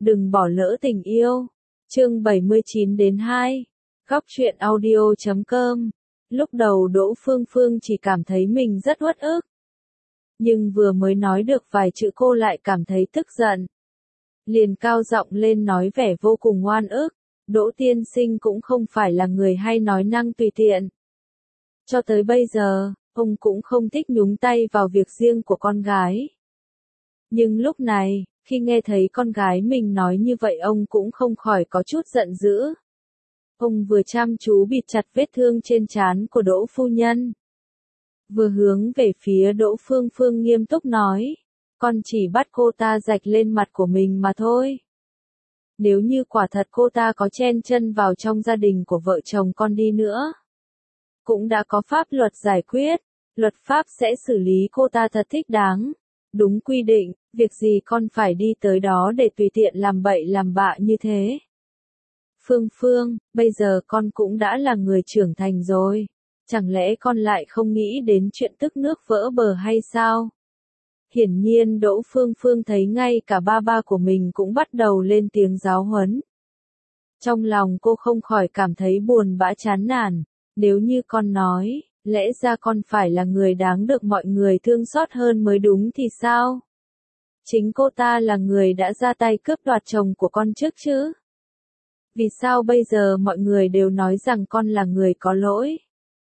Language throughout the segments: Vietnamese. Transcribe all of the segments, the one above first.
Đừng bỏ lỡ tình yêu. Chương 79-2. Góc truyện audio.com. Lúc đầu Đỗ Phương Phương chỉ cảm thấy mình rất uất ức. Nhưng vừa mới nói được vài chữ cô lại cảm thấy tức giận. Liền cao giọng lên nói vẻ vô cùng oan ức. Đỗ tiên sinh cũng không phải là người hay nói năng tùy tiện. Cho tới bây giờ, ông cũng không thích nhúng tay vào việc riêng của con gái. Nhưng lúc này, khi nghe thấy con gái mình nói như vậy ông cũng không khỏi có chút giận dữ. Ông vừa chăm chú bịt chặt vết thương trên trán của Đỗ phu nhân. Vừa hướng về phía Đỗ Phương Phương nghiêm túc nói. Con chỉ bắt cô ta rạch lên mặt của mình mà thôi. Nếu như quả thật cô ta có chen chân vào trong gia đình của vợ chồng con đi nữa. Cũng đã có pháp luật giải quyết. Luật pháp sẽ xử lý cô ta thật thích đáng. Đúng quy định, việc gì con phải đi tới đó để tùy tiện làm bậy làm bạ như thế. Phương Phương, bây giờ con cũng đã là người trưởng thành rồi. Chẳng lẽ con lại không nghĩ đến chuyện tức nước vỡ bờ hay sao? Hiển nhiên Đỗ Phương Phương thấy ngay cả ba của mình cũng bắt đầu lên tiếng giáo huấn. Trong lòng cô không khỏi cảm thấy buồn bã chán nản. Nếu như con nói, lẽ ra con phải là người đáng được mọi người thương xót hơn mới đúng thì sao? Chính cô ta là người đã ra tay cướp đoạt chồng của con trước chứ? Vì sao bây giờ mọi người đều nói rằng con là người có lỗi?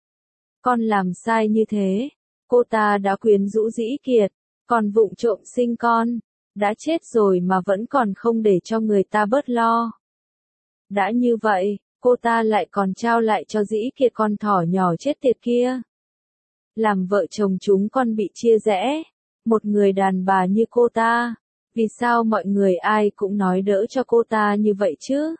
Con làm sai như thế, cô ta đã quyến rũ Dĩ Kiệt, còn vụng trộm sinh con, đã chết rồi mà vẫn còn không để cho người ta bớt lo. Đã như vậy, cô ta lại còn trao lại cho Dĩ Kiệt con thỏ nhỏ chết tiệt kia. Làm vợ chồng chúng con bị chia rẽ, một người đàn bà như cô ta, vì sao mọi người ai cũng nói đỡ cho cô ta như vậy chứ?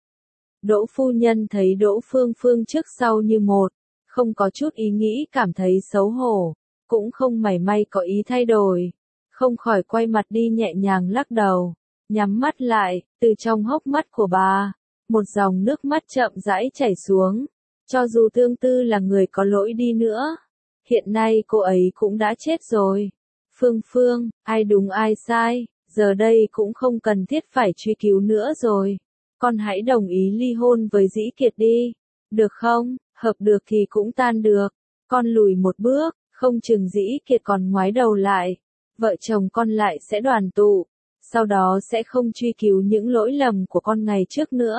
Đỗ phu nhân thấy Đỗ Phương Phương trước sau như một, không có chút ý nghĩ cảm thấy xấu hổ, cũng không mảy may có ý thay đổi, không khỏi quay mặt đi nhẹ nhàng lắc đầu, nhắm mắt lại, từ trong hốc mắt của bà, một dòng nước mắt chậm rãi chảy xuống, cho dù Tương Tư là người có lỗi đi nữa, hiện nay cô ấy cũng đã chết rồi. Phương Phương, ai đúng ai sai, giờ đây cũng không cần thiết phải truy cứu nữa rồi. Con hãy đồng ý ly hôn với Dĩ Kiệt đi, được không? Hợp được thì cũng tan được. Con lùi một bước, không chừng Dĩ Kiệt còn ngoái đầu lại. Vợ chồng con lại sẽ đoàn tụ, sau đó sẽ không truy cứu những lỗi lầm của con ngày trước nữa.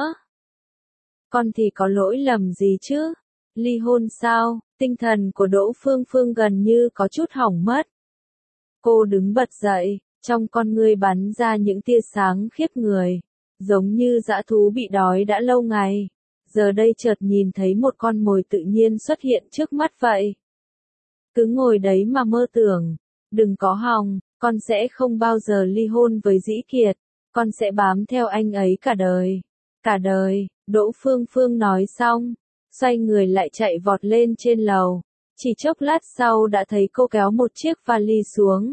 Con thì có lỗi lầm gì chứ? Ly hôn sao? Tinh thần của Đỗ Phương Phương gần như có chút hỏng mất. Cô đứng bật dậy, trong con ngươi bắn ra những tia sáng khiếp người, giống như dã thú bị đói đã lâu ngày, giờ đây chợt nhìn thấy một con mồi tự nhiên xuất hiện trước mắt vậy. Cứ ngồi đấy mà mơ tưởng, đừng có hòng, con sẽ không bao giờ ly hôn với Dĩ Kiệt, con sẽ bám theo anh ấy cả đời. Cả đời, Đỗ Phương Phương nói xong, xoay người lại chạy vọt lên trên lầu, chỉ chốc lát sau đã thấy cô kéo một chiếc vali xuống.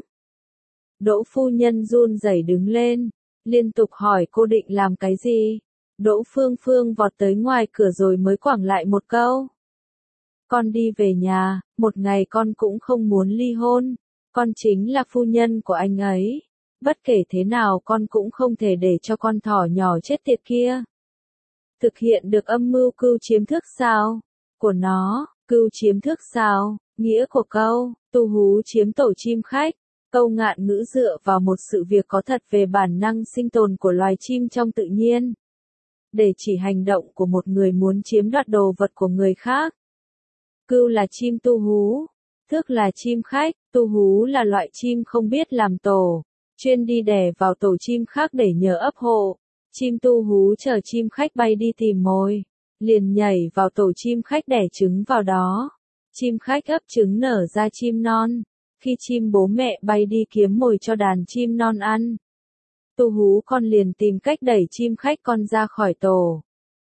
Đỗ phu nhân run rẩy đứng lên, liên tục hỏi cô định làm cái gì. Đỗ Phương Phương vọt tới ngoài cửa rồi mới quẳng lại một câu. Con đi về nhà, một ngày con cũng không muốn ly hôn, con chính là phu nhân của anh ấy. Bất kể thế nào con cũng không thể để cho con thỏ nhỏ chết tiệt kia thực hiện được âm mưu cưu chiếm thức sao? Của nó, cưu chiếm thức sao? Nghĩa của câu, tu hú chiếm tổ chim khách. Câu ngạn ngữ dựa vào một sự việc có thật về bản năng sinh tồn của loài chim trong tự nhiên, để chỉ hành động của một người muốn chiếm đoạt đồ vật của người khác. Cưu là chim tu hú, thức là chim khách, tu hú là loại chim không biết làm tổ, chuyên đi đẻ vào tổ chim khác để nhờ ấp hộ. Chim tu hú chờ chim khách bay đi tìm mồi, liền nhảy vào tổ chim khách đẻ trứng vào đó. Chim khách ấp trứng nở ra chim non. Khi chim bố mẹ bay đi kiếm mồi cho đàn chim non ăn, tu hú con liền tìm cách đẩy chim khách con ra khỏi tổ.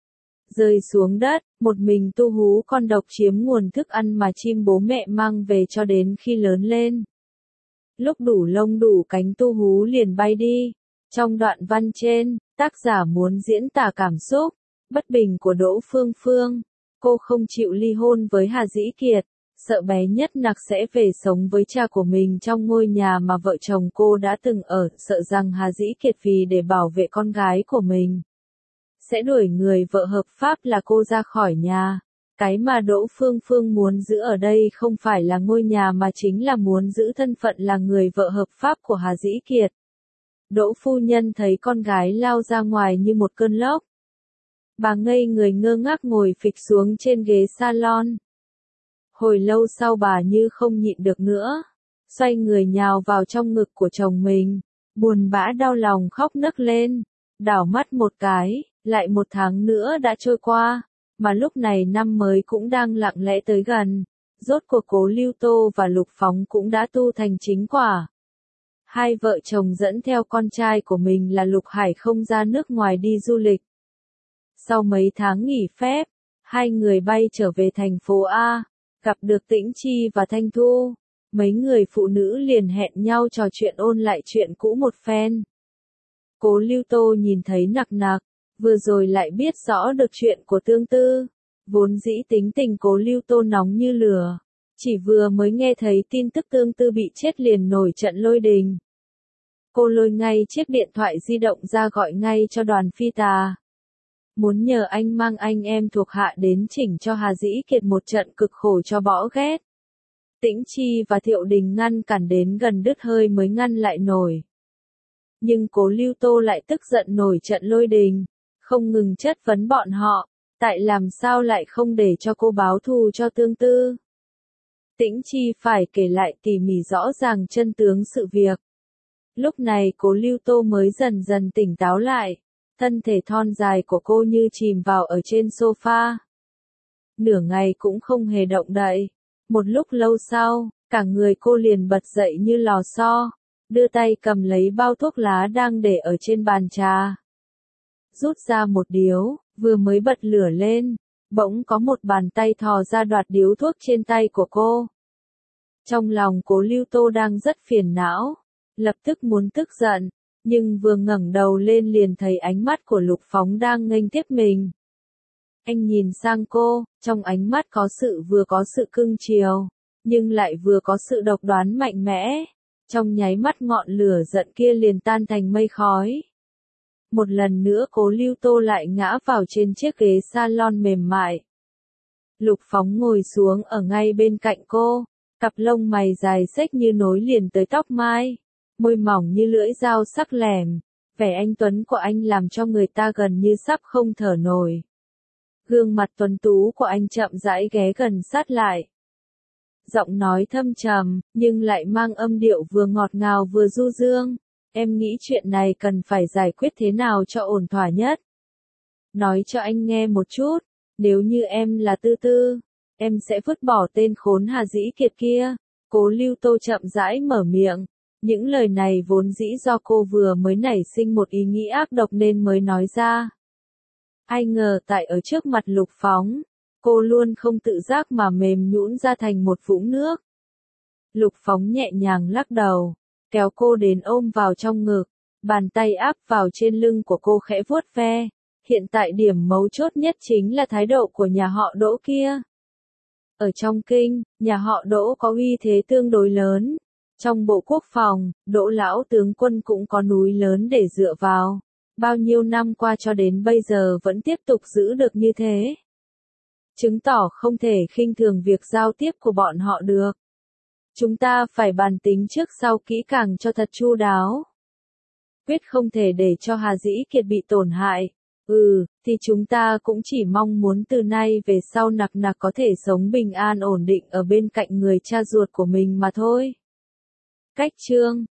Rơi xuống đất, một mình tu hú con độc chiếm nguồn thức ăn mà chim bố mẹ mang về cho đến khi lớn lên. Lúc đủ lông đủ cánh tu hú liền bay đi. Trong đoạn văn trên, tác giả muốn diễn tả cảm xúc bất bình của Đỗ Phương Phương. Cô không chịu ly hôn với Hà Dĩ Kiệt, sợ bé nhất nặc sẽ về sống với cha của mình trong ngôi nhà mà vợ chồng cô đã từng ở, sợ rằng Hà Dĩ Kiệt vì để bảo vệ con gái của mình sẽ đuổi người vợ hợp pháp là cô ra khỏi nhà. Cái mà Đỗ Phương Phương muốn giữ ở đây không phải là ngôi nhà mà chính là muốn giữ thân phận là người vợ hợp pháp của Hà Dĩ Kiệt. Đỗ phu nhân thấy con gái lao ra ngoài như một cơn lốc. Bà ngây người ngơ ngác ngồi phịch xuống trên ghế salon. Hồi lâu sau bà như không nhịn được nữa, xoay người nhào vào trong ngực của chồng mình, buồn bã đau lòng khóc nấc lên, đảo mắt một cái, lại một tháng nữa đã trôi qua, mà lúc này năm mới cũng đang lặng lẽ tới gần, rốt cuộc Cố Lưu Tô và Lục Phóng cũng đã tu thành chính quả. Hai vợ chồng dẫn theo con trai của mình là Lục Hải không ra nước ngoài đi du lịch. Sau mấy tháng nghỉ phép, hai người bay trở về thành phố A, gặp được Tĩnh Chi và Thanh Thu. Mấy người phụ nữ liền hẹn nhau trò chuyện ôn lại chuyện cũ một phen. Cố Lưu Tô nhìn thấy nặc nặc, vừa rồi lại biết rõ được chuyện của Tương Tư. Vốn dĩ tính tình Cố Lưu Tô nóng như lửa, chỉ vừa mới nghe thấy tin tức Tương Tư bị chết liền nổi trận lôi đình. Cô lôi ngay chiếc điện thoại di động ra gọi ngay cho Đoàn Phi Tà. Muốn nhờ anh mang anh em thuộc hạ đến chỉnh cho Hà Dĩ Kiệt một trận cực khổ cho bỏ ghét. Tĩnh Chi và Thiệu Đình ngăn cản đến gần đứt hơi mới ngăn lại nổi. Nhưng Cố Lưu Tô lại tức giận nổi trận lôi đình, không ngừng chất vấn bọn họ, tại làm sao lại không để cho cô báo thù cho Tương Tư. Tĩnh Chi phải kể lại tỉ mỉ rõ ràng chân tướng sự việc. Lúc này Cố Lưu Tô mới dần dần tỉnh táo lại, thân thể thon dài của cô như chìm vào ở trên sofa. Nửa ngày cũng không hề động đậy. Một lúc lâu sau, cả người cô liền bật dậy như lò xo, đưa tay cầm lấy bao thuốc lá đang để ở trên bàn trà. Rút ra một điếu, vừa mới bật lửa lên, bỗng có một bàn tay thò ra đoạt điếu thuốc trên tay của cô. Trong lòng Cố Lưu Tô đang rất phiền não, lập tức muốn tức giận, nhưng vừa ngẩng đầu lên liền thấy ánh mắt của Lục Phóng đang nghênh tiếp mình. Anh nhìn sang cô, trong ánh mắt vừa có sự cưng chiều, nhưng lại vừa có sự độc đoán mạnh mẽ. Trong nháy mắt ngọn lửa giận kia liền tan thành mây khói. Một lần nữa Cố Lưu Tô lại ngã vào trên chiếc ghế salon mềm mại. Lục Phóng ngồi xuống ở ngay bên cạnh cô, cặp lông mày dài xếch như nối liền tới tóc mai, môi mỏng như lưỡi dao sắc lẻm, vẻ anh tuấn của anh làm cho người ta gần như sắp không thở nổi. Gương mặt tuấn tú của anh chậm rãi ghé gần sát lại. Giọng nói thâm trầm, nhưng lại mang âm điệu vừa ngọt ngào vừa du dương. Em nghĩ chuyện này cần phải giải quyết thế nào cho ổn thỏa nhất. Nói cho anh nghe một chút, nếu như em là Tư Tư, em sẽ vứt bỏ tên khốn Hà Dĩ Kiệt kia. Cố Lưu Tô chậm rãi mở miệng. Những lời này vốn dĩ do cô vừa mới nảy sinh một ý nghĩ ác độc nên mới nói ra. Ai ngờ tại ở trước mặt Lục Phóng, cô luôn không tự giác mà mềm nhũn ra thành một vũng nước. Lục Phóng nhẹ nhàng lắc đầu, kéo cô đến ôm vào trong ngực, bàn tay áp vào trên lưng của cô khẽ vuốt ve. Hiện tại điểm mấu chốt nhất chính là thái độ của nhà họ Đỗ kia. Ở trong kinh, nhà họ Đỗ có uy thế tương đối lớn. Trong Bộ Quốc phòng, Đỗ lão tướng quân cũng có núi lớn để dựa vào. Bao nhiêu năm qua cho đến bây giờ vẫn tiếp tục giữ được như thế. Chứng tỏ không thể khinh thường việc giao tiếp của bọn họ được. Chúng ta phải bàn tính trước sau kỹ càng cho thật chu đáo. Quyết không thể để cho Hà Dĩ Kiệt bị tổn hại. Thì chúng ta cũng chỉ mong muốn từ nay về sau nặc nặc có thể sống bình an ổn định ở bên cạnh người cha ruột của mình mà thôi. Cách chương